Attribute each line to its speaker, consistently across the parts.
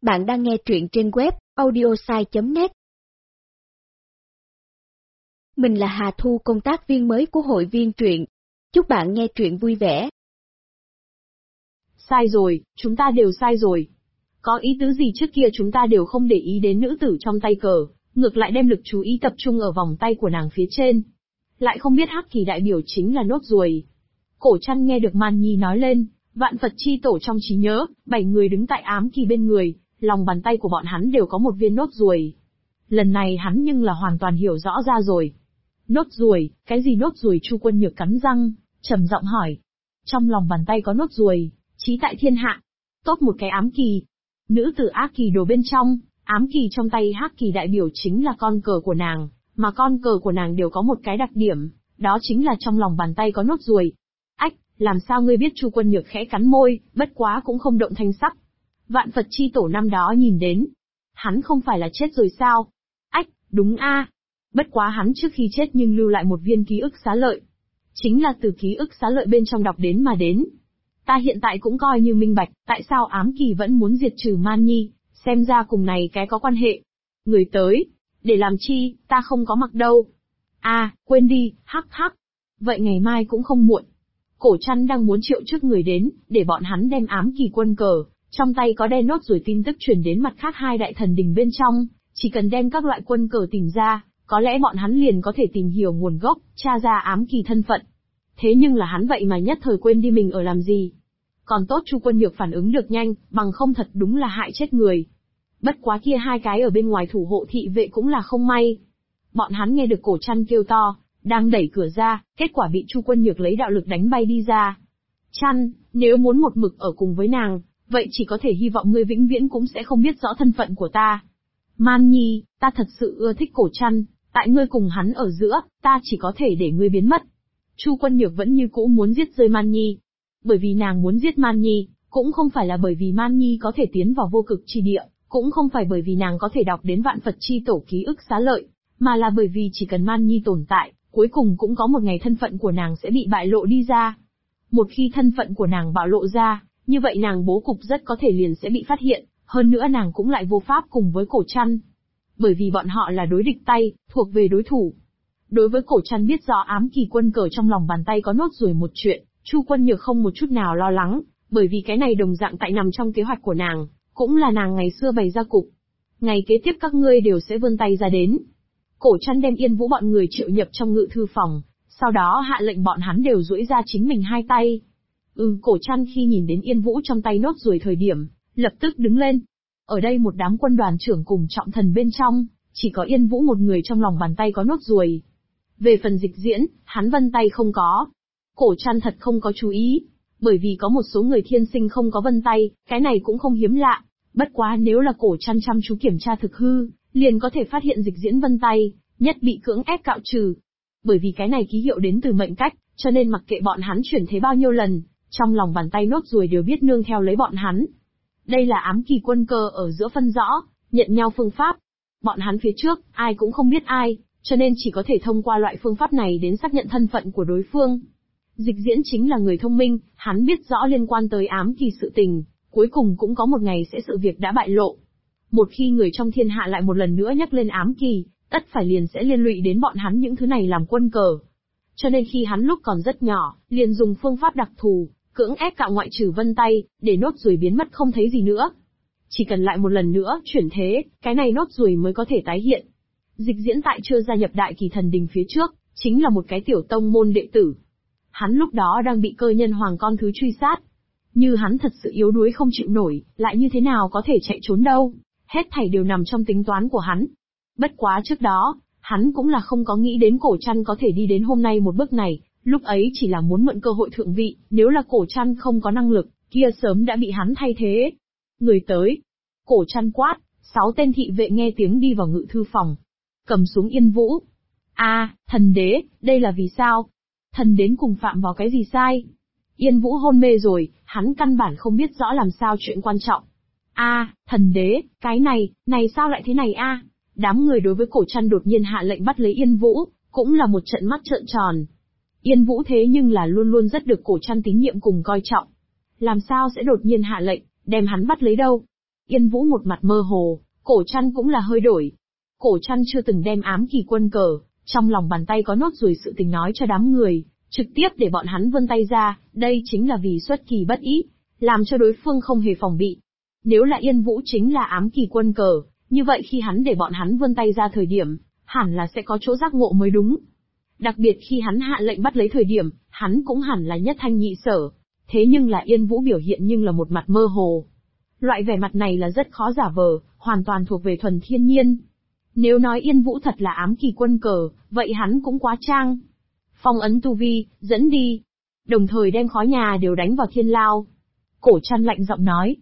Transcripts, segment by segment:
Speaker 1: Bạn đang nghe truyện trên web audiosai.net. Mình là Hà Thu, công tác viên mới của hội viên truyện. Chúc bạn nghe truyện vui vẻ.
Speaker 2: Sai rồi, chúng ta đều sai rồi. Có ý tứ gì trước kia chúng ta đều không để ý đến nữ tử trong tay cờ, ngược lại đem lực chú ý tập trung ở vòng tay của nàng phía trên. Lại không biết hắc kỳ đại biểu chính là nốt ruồi. Cổ Trăn nghe được Man Nhi nói lên, vạn Phật chi tổ trong trí nhớ, 7 người đứng tại ám kỳ bên người, lòng bàn tay của bọn hắn đều có một viên nốt ruồi. Lần này hắn nhưng là hoàn toàn hiểu rõ ra rồi. Nốt ruồi, cái gì nốt ruồi? Chu Quân Nhược cắn răng, trầm giọng hỏi. Trong lòng bàn tay có nốt ruồi, chí tại thiên hạ. Tốt một cái ám kỳ. Nữ tử ác kỳ đồ bên trong, ám kỳ trong tay hắc kỳ đại biểu chính là con cờ của nàng, mà con cờ của nàng đều có một cái đặc điểm, đó chính là trong lòng bàn tay có nốt ruồi. Ách, làm sao ngươi biết? Chu Quân Nhược khẽ cắn môi, bất quá cũng không động thanh sắc. Vạn Phật chi tổ năm đó nhìn đến. Hắn không phải là chết rồi sao? Ách, đúng a. Bất quá hắn trước khi chết nhưng lưu lại một viên ký ức xá lợi. Chính là từ ký ức xá lợi bên trong đọc đến mà đến. Ta hiện tại cũng coi như minh bạch, tại sao ám kỳ vẫn muốn diệt trừ Man Nhi, xem ra cùng này cái có quan hệ. Người tới, để làm chi, ta không có mặc đâu. Quên đi, hắc hắc. Vậy ngày mai cũng không muộn. Cổ Trăn đang muốn triệu trước người đến, để bọn hắn đem ám kỳ quân cờ, trong tay có đen nốt rồi tin tức truyền đến mặt khác hai đại thần đình bên trong, chỉ cần đem các loại quân cờ tìm ra, có lẽ bọn hắn liền có thể tìm hiểu nguồn gốc, tra ra ám kỳ thân phận. Thế nhưng là hắn vậy mà nhất thời quên đi mình ở làm gì. Còn tốt Chu Quân Nhược phản ứng được nhanh, bằng không thật đúng là hại chết người. Bất quá kia hai cái ở bên ngoài thủ hộ thị vệ cũng là không may. Bọn hắn nghe được Cổ Trăn kêu to, đang đẩy cửa ra, kết quả bị Chu Quân Nhược lấy đạo lực đánh bay đi ra. Trăn, nếu muốn một mực ở cùng với nàng, vậy chỉ có thể hy vọng ngươi vĩnh viễn cũng sẽ không biết rõ thân phận của ta. Man Nhi, ta thật sự ưa thích Cổ Trăn, tại ngươi cùng hắn ở giữa, ta chỉ có thể để ngươi biến mất. Chu Quân Nhược vẫn như cũ muốn giết rơi Man Nhi. Bởi vì nàng muốn giết Man Nhi, cũng không phải là bởi vì Man Nhi có thể tiến vào vô cực chi địa, cũng không phải bởi vì nàng có thể đọc đến vạn Phật chi tổ ký ức xá lợi, mà là bởi vì chỉ cần Man Nhi tồn tại, cuối cùng cũng có một ngày thân phận của nàng sẽ bị bại lộ đi ra. Một khi thân phận của nàng bạo lộ ra, như vậy nàng bố cục rất có thể liền sẽ bị phát hiện, hơn nữa nàng cũng lại vô pháp cùng với Cổ Trăn. Bởi vì bọn họ là đối địch tay, thuộc về đối thủ. Đối với Cổ Trăn biết rõ ám kỳ quân cờ trong lòng bàn tay có nốt ruồi một chuyện, Chu Quân Nhược không một chút nào lo lắng, bởi vì cái này đồng dạng tại nằm trong kế hoạch của nàng, cũng là nàng ngày xưa bày ra cục. Ngày kế tiếp các ngươi đều sẽ vươn tay ra đến. Cổ Trăn đem Yên Vũ bọn người triệu nhập trong ngự thư phòng, sau đó hạ lệnh bọn hắn đều duỗi ra chính mình hai tay. Cổ Trăn khi nhìn đến Yên Vũ trong tay nốt ruồi thời điểm, lập tức đứng lên. Ở đây một đám quân đoàn trưởng cùng trọng thần bên trong, chỉ có Yên Vũ một người trong lòng bàn tay có nốt ruồi. Về phần Dịch Diễn, hắn vân tay không có. Cổ Trăn thật không có chú ý, bởi vì có một số người thiên sinh không có vân tay, cái này cũng không hiếm lạ. Bất quá nếu là Cổ Trăn chăm chú kiểm tra thực hư, liền có thể phát hiện Dịch Diễn vân tay, nhất bị cưỡng ép cạo trừ. Bởi vì cái này ký hiệu đến từ mệnh cách, cho nên mặc kệ bọn hắn chuyển thế bao nhiêu lần, trong lòng bàn tay nốt ruồi đều biết nương theo lấy bọn hắn. Đây là ám kỳ quân cờ ở giữa phân rõ, nhận nhau phương pháp. Bọn hắn phía trước, ai cũng không biết ai, cho nên chỉ có thể thông qua loại phương pháp này đến xác nhận thân phận của đối phương. Dịch Diễn chính là người thông minh, hắn biết rõ liên quan tới ám kỳ sự tình, cuối cùng cũng có một ngày sẽ sự việc đã bại lộ. Một khi người trong thiên hạ lại một lần nữa nhắc lên ám kỳ, tất phải liền sẽ liên lụy đến bọn hắn những thứ này làm quân cờ. Cho nên khi hắn lúc còn rất nhỏ, liền dùng phương pháp đặc thù, cưỡng ép cạo ngoại trừ vân tay, để nốt ruồi biến mất không thấy gì nữa. Chỉ cần lại một lần nữa chuyển thế, cái này nốt ruồi mới có thể tái hiện. Dịch Diễn tại chưa gia nhập Đại Kỳ Thần Đình phía trước, chính là một cái tiểu tông môn đệ tử. Hắn lúc đó đang bị cơ nhân hoàng con thứ truy sát. Như hắn thật sự yếu đuối không chịu nổi, lại như thế nào có thể chạy trốn đâu, hết thảy đều nằm trong tính toán của hắn. Bất quá trước đó, hắn cũng là không có nghĩ đến Cổ Trăn có thể đi đến hôm nay một bước này, lúc ấy chỉ là muốn mượn cơ hội thượng vị, nếu là Cổ Trăn không có năng lực, kia sớm đã bị hắn thay thế. Người tới. Cổ Trăn quát, 6 tên thị vệ nghe tiếng đi vào ngự thư phòng. Cầm xuống Yên Vũ. Thần đế, đây là vì sao? Thần đến cùng phạm vào cái gì sai? Yên Vũ hôn mê rồi, hắn căn bản không biết rõ làm sao chuyện quan trọng. Thần đế, cái này sao lại thế này a? Đám người đối với Cổ Trăn đột nhiên hạ lệnh bắt lấy Yên Vũ, cũng là một trận mắt trợn tròn. Yên Vũ thế nhưng là luôn luôn rất được Cổ Trăn tín nhiệm cùng coi trọng. Làm sao sẽ đột nhiên hạ lệnh, đem hắn bắt lấy đâu? Yên Vũ một mặt mơ hồ, Cổ Trăn cũng là hơi đổi. Cổ Trăn chưa từng đem ám kỳ quân cờ, trong lòng bàn tay có nốt ruồi sự tình nói cho đám người, trực tiếp để bọn hắn vươn tay ra, đây chính là vì xuất kỳ bất ý, làm cho đối phương không hề phòng bị. Nếu là Yên Vũ chính là ám kỳ quân cờ, như vậy khi hắn để bọn hắn vươn tay ra thời điểm, hẳn là sẽ có chỗ giác ngộ mới đúng. Đặc biệt khi hắn hạ lệnh bắt lấy thời điểm, hắn cũng hẳn là nhất thanh nhị sở. Thế nhưng là Yên Vũ biểu hiện nhưng là một mặt mơ hồ. Loại vẻ mặt này là rất khó giả vờ, hoàn toàn thuộc về thuần thiên nhiên. Nếu nói Yên Vũ thật là ám kỳ quân cờ, vậy hắn cũng quá trang. Phong ấn tu vi, dẫn đi. Đồng thời đem khói nhà đều đánh vào thiên lao. Cổ Trăn lạnh giọng nói.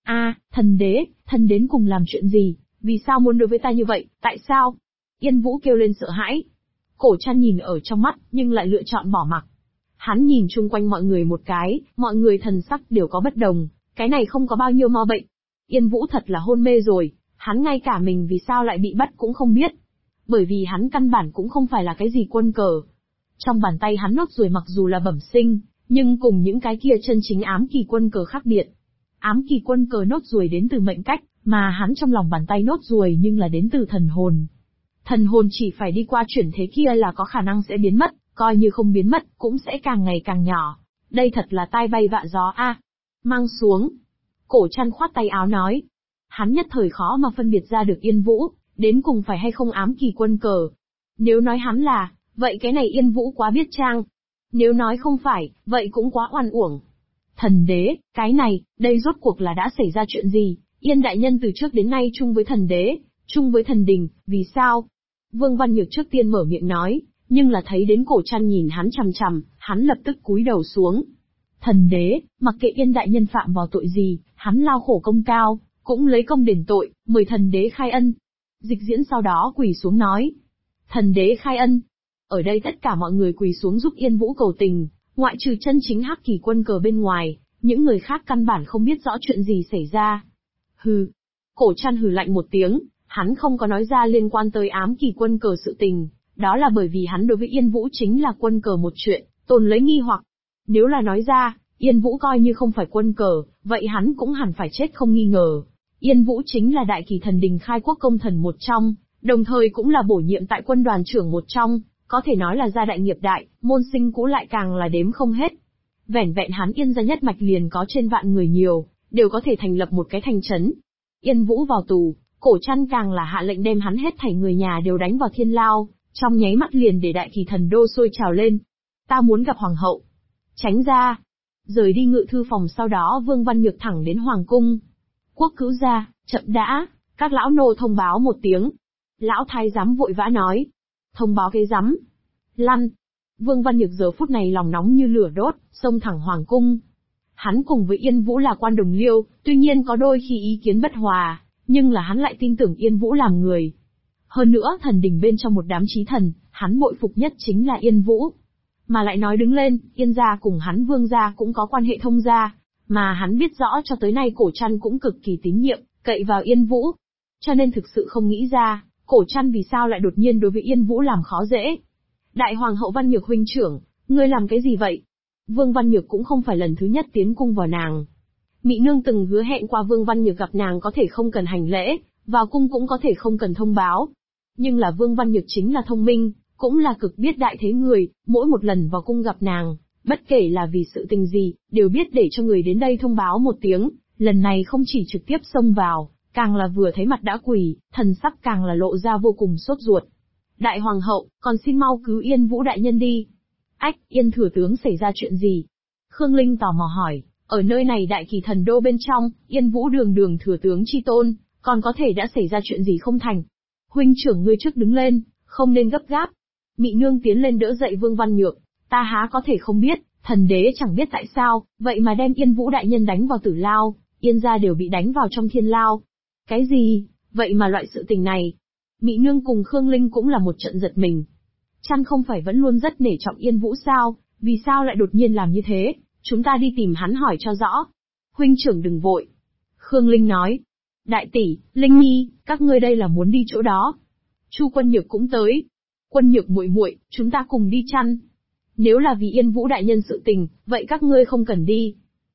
Speaker 2: Thần đến cùng làm chuyện gì, vì sao muốn đối với ta như vậy, tại sao? Yên Vũ kêu lên sợ hãi. Cổ Trăn nhìn ở trong mắt, nhưng lại lựa chọn bỏ mặc. Hắn nhìn chung quanh mọi người một cái, mọi người thần sắc đều có bất đồng, cái này không có bao nhiêu ma bệnh. Yên Vũ thật là hôn mê rồi, hắn ngay cả mình vì sao lại bị bắt cũng không biết. Bởi vì hắn căn bản cũng không phải là cái gì quân cờ. Trong bàn tay hắn nốt ruồi mặc dù là bẩm sinh, nhưng cùng những cái kia chân chính ám kỳ quân cờ khác biệt. Ám kỳ quân cờ nốt ruồi đến từ mệnh cách, mà hắn trong lòng bàn tay nốt ruồi nhưng là đến từ thần hồn. Thần hồn chỉ phải đi qua chuyển thế kia là có khả năng sẽ biến mất, coi như không biến mất, cũng sẽ càng ngày càng nhỏ. Đây thật là tai bay vạ gió a. Mang xuống. Cổ Trăn khoát tay áo nói. Hắn nhất thời khó mà phân biệt ra được Yên Vũ, đến cùng phải hay không ám kỳ quân cờ. Nếu nói hắn là, vậy cái này Yên Vũ quá biết trang. Nếu nói không phải, vậy cũng quá oan uổng. Thần đế, cái này, đây rốt cuộc là đã xảy ra chuyện gì? Yên đại nhân từ trước đến nay chung với thần đế, chung với thần đình, vì sao? Vương Văn Nhược trước tiên mở miệng nói, nhưng là thấy đến Cổ Trăn nhìn hắn chằm chằm, hắn lập tức cúi đầu xuống. Thần đế, mặc kệ Yên đại nhân phạm vào tội gì, hắn lao khổ công cao, cũng lấy công đền tội, mời thần đế khai ân. Dịch Diễn sau đó quỳ xuống nói. Thần đế khai ân. Ở đây tất cả mọi người quỳ xuống giúp Yên Vũ cầu tình, ngoại trừ chân chính hắc kỳ quân cờ bên ngoài, những người khác căn bản không biết rõ chuyện gì xảy ra. Hừ. Cổ Trăn hừ lạnh một tiếng, hắn không có nói ra liên quan tới ám kỳ quân cờ sự tình, đó là bởi vì hắn đối với Yên Vũ chính là quân cờ một chuyện, tồn lấy nghi hoặc. Nếu là nói ra, Yên Vũ coi như không phải quân cờ, vậy hắn cũng hẳn phải chết không nghi ngờ. Yên Vũ chính là đại kỳ thần đình khai quốc công thần một trong, đồng thời cũng là bổ nhiệm tại quân đoàn trưởng một trong, có thể nói là gia đại nghiệp đại, môn sinh cũ lại càng là đếm không hết. Vẻn vẹn hắn Yên gia nhất mạch liền có trên vạn người nhiều, đều có thể thành lập một cái thành trấn. Yên Vũ vào tù, Cổ Trăn càng là hạ lệnh đem hắn hết thảy người nhà đều đánh vào thiên lao, trong nháy mắt liền để đại kỳ thần đô sôi trào lên. Ta muốn gặp hoàng hậu. Tránh ra. Rời đi ngự thư phòng sau đó Vương Văn Nhược thẳng đến hoàng cung. Quốc cứu gia, chậm đã, các lão nô thông báo một tiếng. Lão thái giám vội vã nói. Thông báo cái rắm. Lăn. Vương Văn Nhược giờ phút này lòng nóng như lửa đốt, xông thẳng hoàng cung. Hắn cùng với Yên Vũ là quan đồng liêu, tuy nhiên có đôi khi ý kiến bất hòa, nhưng là hắn lại tin tưởng Yên Vũ làm người. Hơn nữa thần đình bên trong một đám chí thần, hắn bội phục nhất chính là Yên Vũ. Mà lại nói đứng lên, Yên gia cùng hắn Vương gia cũng có quan hệ thông gia, mà hắn biết rõ cho tới nay Cổ Trăn cũng cực kỳ tín nhiệm, cậy vào Yên Vũ. Cho nên thực sự không nghĩ ra, Cổ Trăn vì sao lại đột nhiên đối với Yên Vũ làm khó dễ. Đại hoàng hậu Văn Nhược huynh trưởng, ngươi làm cái gì vậy? Vương Văn Nhược cũng không phải lần thứ nhất tiến cung vào nàng. Mị nương từng hứa hẹn qua Vương Văn Nhược gặp nàng có thể không cần hành lễ, vào cung cũng có thể không cần thông báo. Nhưng là Vương Văn Nhược chính là thông minh, cũng là cực biết đại thế người, mỗi một lần vào cung gặp nàng, bất kể là vì sự tình gì, đều biết để cho người đến đây thông báo một tiếng, lần này không chỉ trực tiếp xông vào, càng là vừa thấy mặt đã quỳ, thần sắc càng là lộ ra vô cùng sốt ruột. Đại hoàng hậu, còn xin mau cứu Yên Vũ đại nhân đi. Ách, Yên thừa tướng xảy ra chuyện gì? Khương Linh tò mò hỏi, ở nơi này đại kỳ thần đô bên trong, Yên Vũ đường thừa tướng chi tôn, còn có thể đã xảy ra chuyện gì không thành? Huynh trưởng ngươi trước đứng lên, không nên gấp gáp. Mị nương tiến lên đỡ dậy Vương Văn Nhược, ta há có thể không biết, thần đế chẳng biết tại sao, vậy mà đem Yên Vũ đại nhân đánh vào tử lao, Yên gia đều bị đánh vào trong thiên lao. Cái gì, vậy mà loại sự tình này? Mị nương cùng Khương Linh cũng là một trận giật mình. Chăn không phải vẫn luôn rất nể trọng Yên Vũ sao, vì sao lại đột nhiên làm như thế, chúng ta đi tìm hắn hỏi cho rõ. Huynh trưởng đừng vội. Khương Linh nói. Đại tỷ, Linh Nhi, các ngươi đây là muốn đi chỗ đó. Chu Quân Nhược cũng tới. Quân Nhược muội muội, chúng ta cùng đi chăn. Nếu là vì Yên Vũ đại nhân sự tình, vậy các ngươi không cần đi.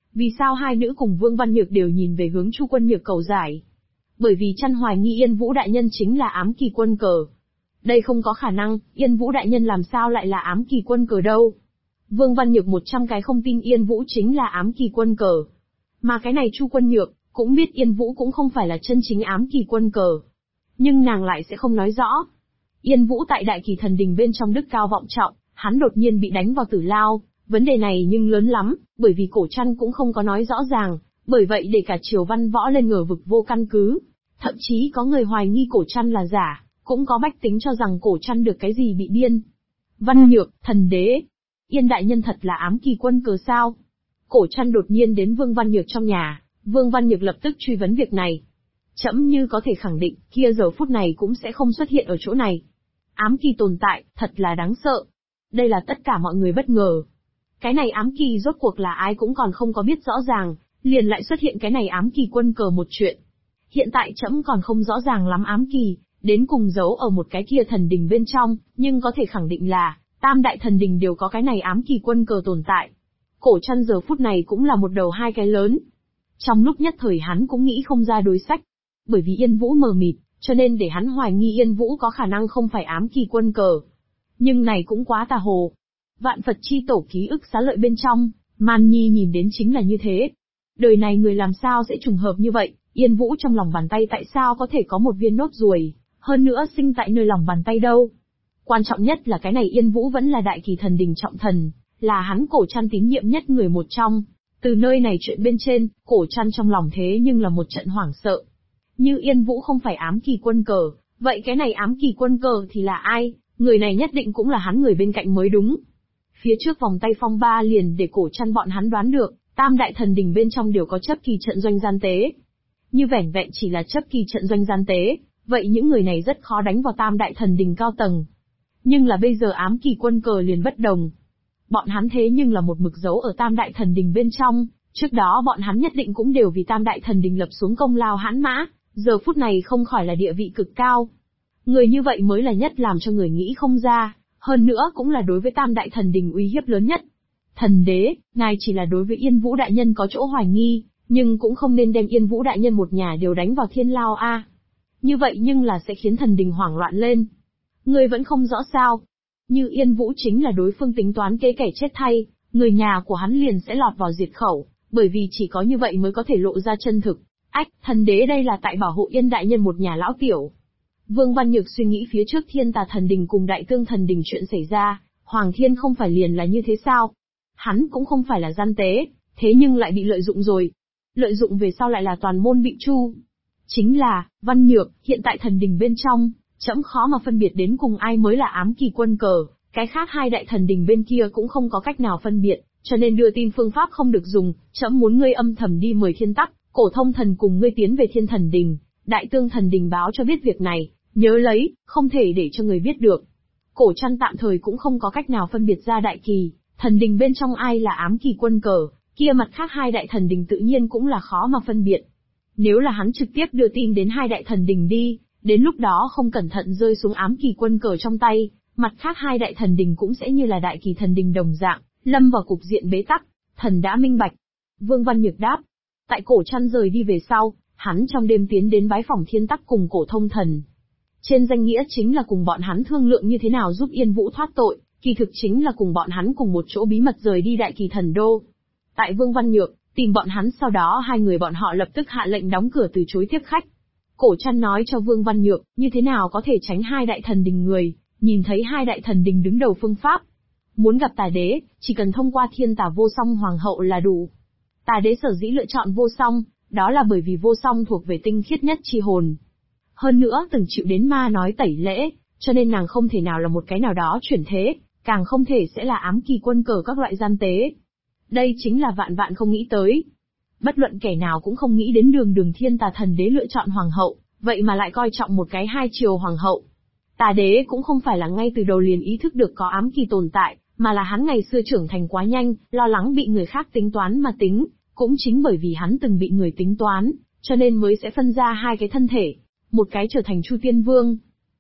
Speaker 2: Vì sao hai nữ cùng Vương Văn Nhược đều nhìn về hướng Chu Quân Nhược cầu giải? Bởi vì chăn hoài nghi Yên Vũ đại nhân chính là ám kỳ quân cờ. Đây không có khả năng, Yên Vũ đại nhân làm sao lại là ám kỳ quân cờ đâu? Vương Văn Nhược 100 cái không tin Yên Vũ chính là ám kỳ quân cờ. Mà cái này Chu Quân Nhược, cũng biết Yên Vũ cũng không phải là chân chính ám kỳ quân cờ. Nhưng nàng lại sẽ không nói rõ. Yên Vũ tại Đại Kỳ Thần Đình bên trong đức cao vọng trọng, hắn đột nhiên bị đánh vào tử lao, vấn đề này nhưng lớn lắm, bởi vì Cổ Trăn cũng không có nói rõ ràng, bởi vậy để cả triều văn võ lên ngờ vực vô căn cứ. Thậm chí có người hoài nghi Cổ Trăn là giả, cũng có bách tính cho rằng Cổ Trăn được cái gì bị điên. Văn Nhược, thần đế, Yên đại nhân thật là ám kỳ quân cờ sao? Cổ Trăn đột nhiên đến Vương Văn Nhược trong nhà, Vương Văn Nhược lập tức truy vấn việc này. Trẫm như có thể khẳng định, kia giờ phút này cũng sẽ không xuất hiện ở chỗ này. Ám kỳ tồn tại, thật là đáng sợ. Đây là tất cả mọi người bất ngờ. Cái này ám kỳ rốt cuộc là ai cũng còn không có biết rõ ràng, liền lại xuất hiện cái này ám kỳ quân cờ một chuyện. Hiện tại trẫm còn không rõ ràng lắm ám kỳ, đến cùng giấu ở một cái kia thần đình bên trong, nhưng có thể khẳng định là, tam đại thần đình đều có cái này ám kỳ quân cờ tồn tại. Cổ Trăn giờ phút này cũng là một đầu hai cái lớn. Trong lúc nhất thời hắn cũng nghĩ không ra đối sách. Bởi vì Yên Vũ mờ mịt, cho nên để hắn hoài nghi Yên Vũ có khả năng không phải ám kỳ quân cờ. Nhưng này cũng quá tà hồ. Vạn Phật chi tổ ký ức xá lợi bên trong, Man Nhi nhìn đến chính là như thế. Đời này người làm sao sẽ trùng hợp như vậy, Yên Vũ trong lòng bàn tay tại sao có thể có một viên nốt ruồi, hơn nữa sinh tại nơi lòng bàn tay đâu. Quan trọng nhất là cái này Yên Vũ vẫn là Đại Kỳ Thần Đình trọng thần, là hắn Cổ Trăn tín nhiệm nhất người một trong. Từ nơi này chuyện bên trên, Cổ Trăn trong lòng thế nhưng là một trận hoảng sợ. Như Yên Vũ không phải ám kỳ quân cờ, vậy cái này ám kỳ quân cờ thì là ai? Người này nhất định cũng là hắn người bên cạnh mới đúng. Phía trước vòng tay phong ba liền để Cổ Trăn bọn hắn đoán được, tam đại thần đình bên trong đều có chấp kỳ trận doanh gian tế. Như vẻn vẹn chỉ là chấp kỳ trận doanh gian tế, vậy những người này rất khó đánh vào tam đại thần đình cao tầng. Nhưng là bây giờ ám kỳ quân cờ liền bất đồng. Bọn hắn thế nhưng là một mực dấu ở tam đại thần đình bên trong, trước đó bọn hắn nhất định cũng đều vì tam đại thần đình lập xuống công lao hãn mã, giờ phút này không khỏi là địa vị cực cao. Người như vậy mới là nhất làm cho người nghĩ không ra, hơn nữa cũng là đối với tam đại thần đình uy hiếp lớn nhất. Thần đế, ngài chỉ là đối với Yên Vũ đại nhân có chỗ hoài nghi, nhưng cũng không nên đem Yên Vũ đại nhân một nhà đều đánh vào thiên lao a. Như vậy nhưng là sẽ khiến thần đình hoảng loạn lên. Người vẫn không rõ sao? Như Yên Vũ chính là đối phương tính toán kế kẻ chết thay, người nhà của hắn liền sẽ lọt vào diệt khẩu, bởi vì chỉ có như vậy mới có thể lộ ra chân thực. Ách, thần đế đây là tại bảo hộ Yên đại nhân một nhà lão tiểu. Vương Văn Nhược suy nghĩ phía trước Thiên Tà thần đình cùng Đại Tương thần đình chuyện xảy ra, Hoàng Thiên không phải liền là như thế sao? Hắn cũng không phải là gian tế, thế nhưng lại bị lợi dụng rồi. Lợi dụng về sau lại là toàn môn bị chu. Chính là, Văn Nhược, hiện tại thần đình bên trong, trẫm khó mà phân biệt đến cùng ai mới là ám kỳ quân cờ, cái khác hai đại thần đình bên kia cũng không có cách nào phân biệt, cho nên đưa tin phương pháp không được dùng, trẫm muốn ngươi âm thầm đi mời Thiên Tắc, Cổ Thông thần cùng ngươi tiến về Thiên Thần đình, Đại Tương thần đình báo cho biết việc này, nhớ lấy, không thể để cho người biết được. Cổ Trăn tạm thời cũng không có cách nào phân biệt ra Đại Kỳ thần đình bên trong ai là ám kỳ quân cờ, kia mặt khác hai đại thần đình tự nhiên cũng là khó mà phân biệt. Nếu là hắn trực tiếp đưa tin đến hai đại thần đình đi, đến lúc đó không cẩn thận rơi xuống ám kỳ quân cờ trong tay, mặt khác hai đại thần đình cũng sẽ như là Đại Kỳ thần đình đồng dạng, lâm vào cục diện bế tắc. Thần đã minh bạch. Vương Văn Nhược đáp. Tại Cổ Trăn rời đi về sau, hắn trong đêm tiến đến bái phỏng Thiên Tắc cùng Cổ Thông thần. Trên danh nghĩa chính là cùng bọn hắn thương lượng như thế nào giúp Yên Vũ thoát tội, kỳ thực chính là cùng bọn hắn cùng một chỗ bí mật rời đi Đại Kỳ thần đô. Tại Vương Văn Nhược tìm bọn hắn, sau đó hai người bọn họ lập tức hạ lệnh đóng cửa từ chối tiếp khách. Cổ Trăn nói cho Vương Văn Nhược, như thế nào có thể tránh hai đại thần đình người, nhìn thấy hai đại thần đình đứng đầu phương pháp. Muốn gặp Tà đế, chỉ cần thông qua Thiên Tà Vô Song hoàng hậu là đủ. Tà đế sở dĩ lựa chọn Vô Song, đó là bởi vì Vô Song thuộc về tinh khiết nhất chi hồn. Hơn nữa từng chịu đến ma nói tẩy lễ, cho nên nàng không thể nào là một cái nào đó chuyển thế, càng không thể sẽ là ám kỳ quân cờ các loại gian tế. Đây chính là vạn vạn không nghĩ tới. Bất luận kẻ nào cũng không nghĩ đến đường Thiên Tà thần đế lựa chọn hoàng hậu, vậy mà lại coi trọng một cái hai triều hoàng hậu. Tà đế cũng không phải là ngay từ đầu liền ý thức được có ám kỳ tồn tại, mà là hắn ngày xưa trưởng thành quá nhanh, lo lắng bị người khác tính toán mà tính, cũng chính bởi vì hắn từng bị người tính toán, cho nên mới sẽ phân ra hai cái thân thể, một cái trở thành Chu Tiên Vương.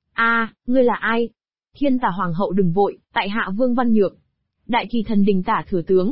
Speaker 2: Ngươi là ai? Thiên Tà hoàng hậu đừng vội, tại hạ Vương Văn Nhược, Đại Kỳ thần đình tả thừa tướng.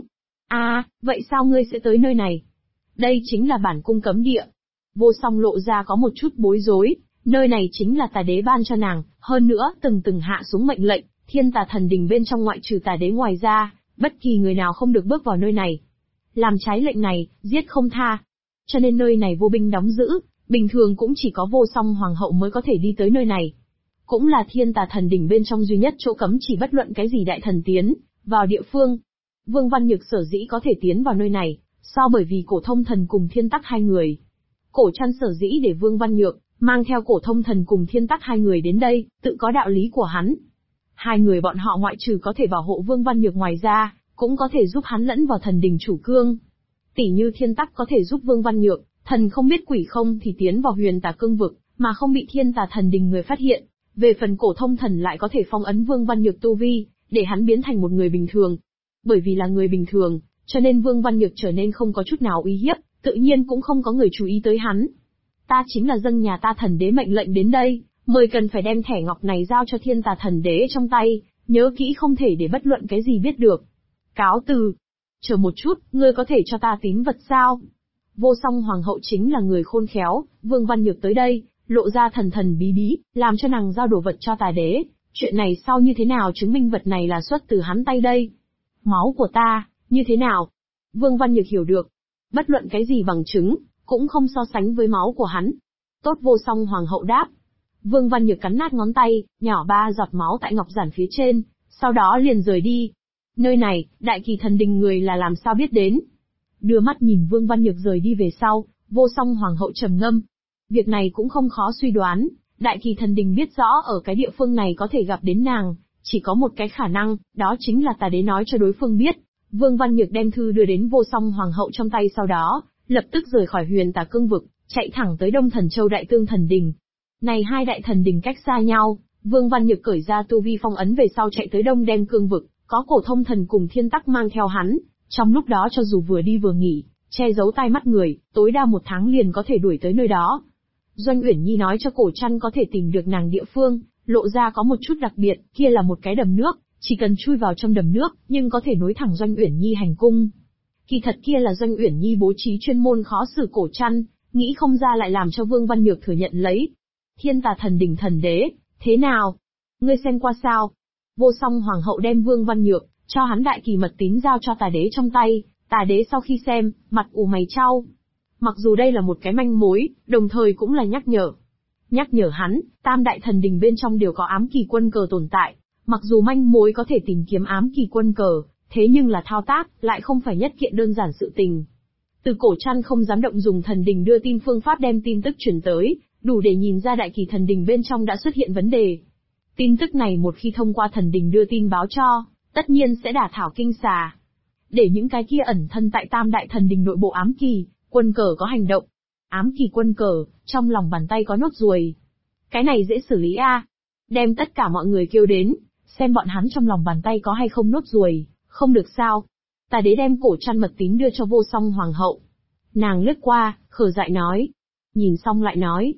Speaker 2: Vậy sao ngươi sẽ tới nơi này? Đây chính là bản cung cấm địa. Vô Song lộ ra có một chút bối rối, nơi này chính là Tà Đế ban cho nàng, hơn nữa từng hạ xuống mệnh lệnh, Thiên Tà Thần Đình bên trong ngoại trừ Tà Đế ngoài ra, bất kỳ người nào không được bước vào nơi này. Làm trái lệnh này, giết không tha. Cho nên nơi này vô binh đóng giữ, bình thường cũng chỉ có Vô Song Hoàng hậu mới có thể đi tới nơi này. Cũng là Thiên Tà Thần Đình bên trong duy nhất chỗ cấm chỉ bất luận cái gì đại thần tiến vào địa phương. Vương Văn Nhược sở dĩ có thể tiến vào nơi này, bởi vì Cổ Thông Thần cùng Thiên Tắc hai người. Cổ Trăn sở dĩ để Vương Văn Nhược mang theo Cổ Thông Thần cùng Thiên Tắc hai người đến đây, tự có đạo lý của hắn. Hai người bọn họ ngoại trừ có thể bảo hộ Vương Văn Nhược ngoài ra, cũng có thể giúp hắn lẫn vào thần đình chủ cương. Tỷ như Thiên Tắc có thể giúp Vương Văn Nhược, thần không biết quỷ không thì tiến vào Huyền Tà Cương vực, mà không bị Thiên Tà Thần Đình người phát hiện. Về phần Cổ Thông Thần lại có thể phong ấn Vương Văn Nhược tu vi, để hắn biến thành một người bình thường. Bởi vì là người bình thường, cho nên Vương Văn Nhược trở nên không có chút nào uy hiếp, tự nhiên cũng không có người chú ý tới hắn. Ta chính là dâng nhà ta Thần Đế mệnh lệnh đến đây, mời cần phải đem thẻ ngọc này giao cho Thiên Tà Thần Đế trong tay, nhớ kỹ không thể để bất luận cái gì biết được. Cáo từ. Chờ một chút, ngươi có thể cho ta tín vật sao? Vô Song Hoàng hậu chính là người khôn khéo, Vương Văn Nhược tới đây, lộ ra thần bí bí, làm cho nàng giao đồ vật cho Tà Đế. Chuyện này sau như thế nào chứng minh vật này là xuất từ hắn tay đây? Máu của ta, như thế nào? Vương Văn Nhược hiểu được. Bất luận cái gì bằng chứng, cũng không so sánh với máu của hắn. Tốt, Vô Song Hoàng hậu đáp. Vương Văn Nhược cắn nát ngón tay, nhỏ 3 giọt máu tại ngọc giản phía trên, sau đó liền rời đi. Nơi này, Đại Kỳ Thần Đình người là làm sao biết đến? Đưa mắt nhìn Vương Văn Nhược rời đi về sau, Vô Song Hoàng hậu trầm ngâm. Việc này cũng không khó suy đoán, Đại Kỳ Thần Đình biết rõ ở cái địa phương này có thể gặp đến nàng, chỉ có một cái khả năng, đó chính là Tà Đế nói cho đối phương biết. Vương Văn Nhược đem thư đưa đến Vô Song Hoàng hậu trong tay, sau đó, lập tức rời khỏi Huyền Tà Cương vực, chạy thẳng tới Đông Thần Châu Đại Tương Thần Đình. Này hai đại thần đình cách xa nhau, Vương Văn Nhược cởi ra tu vi phong ấn về sau chạy tới Đông Đem Cương vực, có Cổ Thông Thần cùng Thiên Tắc mang theo hắn, trong lúc đó cho dù vừa đi vừa nghỉ, che giấu tai mắt người, tối đa 1 tháng liền có thể đuổi tới nơi đó. Doanh Uyển Nhi nói cho Cổ Trăn có thể tìm được nàng địa phương, lộ ra có một chút đặc biệt, kia là một cái đầm nước, chỉ cần chui vào trong đầm nước, nhưng có thể nối thẳng Doanh Uyển Nhi hành cung. Kỳ thật kia là Doanh Uyển Nhi bố trí chuyên môn khó xử Cổ Trăn, nghĩ không ra lại làm cho Vương Văn Nhược thừa nhận lấy. Thiên Tà Thần Đình Thần Đế, thế nào? Ngươi xem qua sao? Vô Song Hoàng hậu đem Vương Văn Nhược cho hắn đại kỳ mật tín giao cho Tà Đế trong tay, Tà Đế sau khi xem, mặt ủ mày chau. Mặc dù đây là một cái manh mối, đồng thời cũng là nhắc nhở. Nhắc nhở hắn, tam đại thần đình bên trong đều có ám kỳ quân cờ tồn tại, mặc dù manh mối có thể tìm kiếm ám kỳ quân cờ, thế nhưng là thao tác, lại không phải nhất kiện đơn giản sự tình. Từ Cổ Trăn không dám động dùng thần đình đưa tin phương pháp đem tin tức truyền tới, đủ để nhìn ra đại kỳ thần đình bên trong đã xuất hiện vấn đề. Tin tức này một khi thông qua thần đình đưa tin báo cho, tất nhiên sẽ đả thảo kinh xà. Để những cái kia ẩn thân tại tam đại thần đình nội bộ ám kỳ, quân cờ có hành động. Ám kỳ quân cờ, trong lòng bàn tay có nốt ruồi. Cái này dễ xử lý a. Đem tất cả mọi người kêu đến, xem bọn hắn trong lòng bàn tay có hay không nốt ruồi, không được sao. Tà Đế đem Cổ Trăn mật tín đưa cho Vô Song Hoàng hậu. Nàng lướt qua, khờ dại nói. Nhìn xong lại nói.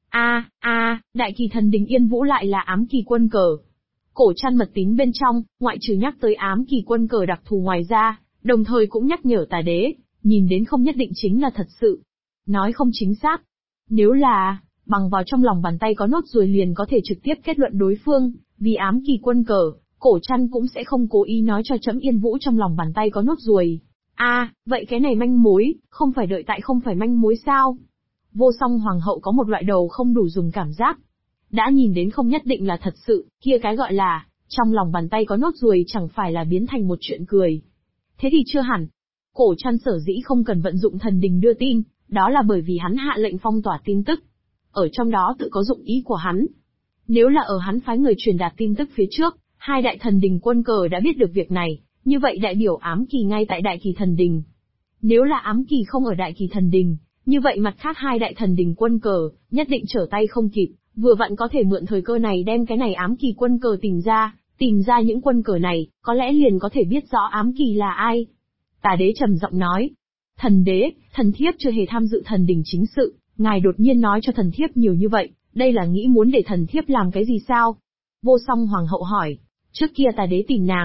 Speaker 2: Đại kỳ thần đình Yên Vũ lại là ám kỳ quân cờ. Cổ Trăn mật tín bên trong, ngoại trừ nhắc tới ám kỳ quân cờ đặc thù ngoài ra, đồng thời cũng nhắc nhở Tà Đế, nhìn đến không nhất định chính là thật sự. Nói không chính xác. Nếu là, bằng vào trong lòng bàn tay có nốt ruồi liền có thể trực tiếp kết luận đối phương, vì ám kỳ quân cờ, Cổ Trăn cũng sẽ không cố ý nói cho trẫm Yên Vũ trong lòng bàn tay có nốt ruồi. Vậy cái này manh mối, không phải đợi tại không phải manh mối sao? Vô Song Hoàng hậu có một loại đầu không đủ dùng cảm giác. Đã nhìn đến không nhất định là thật sự, kia cái gọi là, trong lòng bàn tay có nốt ruồi chẳng phải là biến thành một chuyện cười. Thế thì chưa hẳn. Cổ Trăn sở dĩ không cần vận dụng thần đình đưa tin, đó là bởi vì hắn hạ lệnh phong tỏa tin tức. Ở trong đó tự có dụng ý của hắn. Nếu là ở hắn phái người truyền đạt tin tức phía trước, hai đại thần đình quân cờ đã biết được việc này, như vậy đại biểu ám kỳ ngay tại đại kỳ thần đình. Nếu là ám kỳ không ở đại kỳ thần đình, như vậy mặt khác hai đại thần đình quân cờ, nhất định trở tay không kịp, vừa vặn có thể mượn thời cơ này đem cái này ám kỳ quân cờ tìm ra những quân cờ này, có lẽ liền có thể biết rõ ám kỳ là ai. Tà Đế trầm giọng nói. Thần Đế, thần thiếp chưa hề tham dự thần đình chính sự, ngài đột nhiên nói cho thần thiếp nhiều như vậy, đây là nghĩ muốn để thần thiếp làm cái gì sao? Vô Song Hoàng hậu hỏi. Trước kia Tà Đế tìm nàng,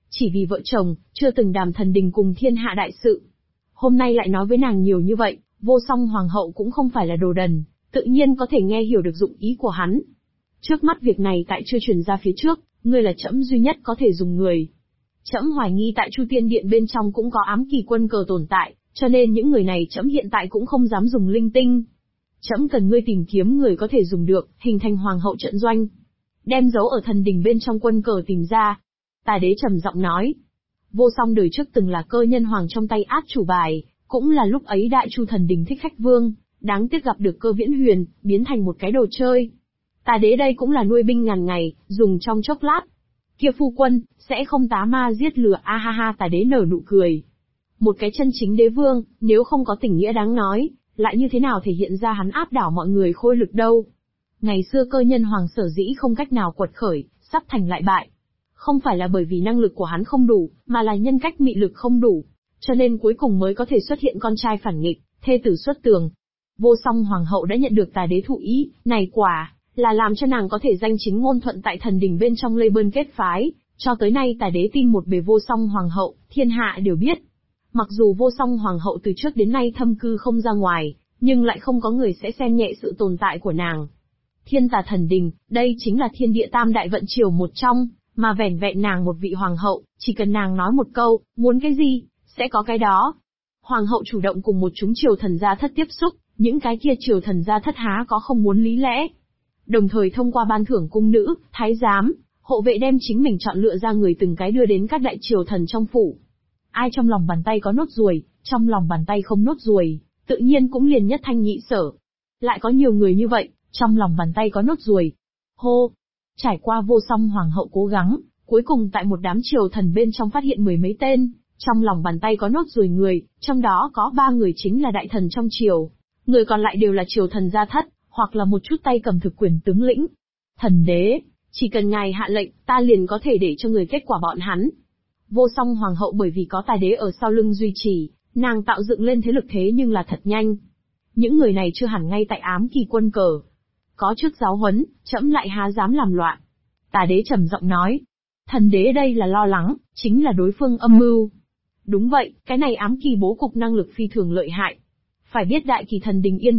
Speaker 2: Chỉ vì vợ chồng, chưa từng đàm thần đình cùng thiên hạ đại sự. Hôm nay lại nói với nàng nhiều như vậy, Vô Song Hoàng hậu cũng không phải là đồ đần, tự nhiên có thể nghe hiểu được dụng ý của hắn. Trước mắt việc này tại chưa truyền ra phía trước, ngươi là trẫm duy nhất có thể dùng người. Trẫm hoài nghi tại Chu Tiên Điện bên trong cũng có ám kỳ quân cờ tồn tại, cho nên những người này trẫm hiện tại cũng không dám dùng linh tinh. Trẫm cần ngươi tìm kiếm người có thể dùng được, hình thành hoàng hậu trận doanh. Đem dấu ở thần đình bên trong quân cờ tìm ra. Tà đế trầm giọng nói. Vô Song đời trước từng là cơ nhân hoàng trong tay át chủ bài, cũng là lúc ấy đại chu thần đình thích khách vương, đáng tiếc gặp được Cơ Viễn Huyền, biến thành một cái đồ chơi. Tà đế đây cũng là nuôi binh ngàn ngày, dùng trong chốc lát. Kia phu quân, sẽ không tá ma giết lừa a ha ha. Tà đế nở nụ cười. Một cái chân chính đế vương, nếu không có tình nghĩa đáng nói, lại như thế nào thể hiện ra hắn áp đảo mọi người khôi lực đâu. Ngày xưa cơ nhân hoàng sở dĩ không cách nào quật khởi, sắp thành lại bại. Không phải là bởi vì năng lực của hắn không đủ, mà là nhân cách mị lực không đủ. Cho nên cuối cùng mới có thể xuất hiện con trai phản nghịch, thê tử xuất tường. Vô Song Hoàng hậu đã nhận được tà đế thụ ý, này quả là làm cho nàng có thể danh chính ngôn thuận tại thần đình bên trong Lê Bơn kết phái. Cho tới nay tà đế tin một bề Vô Song Hoàng hậu, thiên hạ đều biết. Mặc dù Vô Song Hoàng hậu từ trước đến nay thâm cư không ra ngoài, nhưng lại không có người sẽ xem nhẹ sự tồn tại của nàng. Thiên Tà Thần Đình, đây chính là thiên địa tam đại vận triều một trong, mà vẻn vẹn nàng một vị hoàng hậu, chỉ cần nàng nói một câu, muốn cái gì, sẽ có cái đó. Hoàng hậu chủ động cùng một chúng triều thần gia thất tiếp xúc, những cái kia triều thần gia thất há có không muốn lý lẽ. Đồng thời thông qua ban thưởng cung nữ, thái giám, hộ vệ đem chính mình chọn lựa ra người từng cái đưa đến các đại triều thần trong phủ. Ai trong lòng bàn tay có nốt ruồi, trong lòng bàn tay không nốt ruồi, tự nhiên cũng liền nhất thanh nhị sở. Lại có nhiều người như vậy, trong lòng bàn tay có nốt ruồi. Hô! Trải qua Vô Song Hoàng hậu cố gắng, cuối cùng tại một đám triều thần bên trong phát hiện 10 mấy tên, trong lòng bàn tay có nốt ruồi người, trong đó có 3 người chính là đại thần trong triều. Người còn lại đều là triều thần gia thất, hoặc là một chút tay cầm thực quyền tướng lĩnh. Thần đế, chỉ cần ngài hạ lệnh, ta liền có thể để cho người kết quả bọn hắn. Vô Song Hoàng hậu bởi vì có tài đế ở sau lưng duy trì, nàng tạo dựng lên thế lực thế nhưng là thật nhanh. Những người này chưa hẳn ngay tại ám kỳ quân cờ. Có trước giáo huấn, trẫm lại há dám làm loạn. Tà đế trầm giọng nói. Thần đế đây là lo lắng, chính là đối phương âm mưu. Đúng vậy, cái này ám kỳ bố cục năng lực phi thường lợi hại. Phải biết đại kỳ thần đình Yên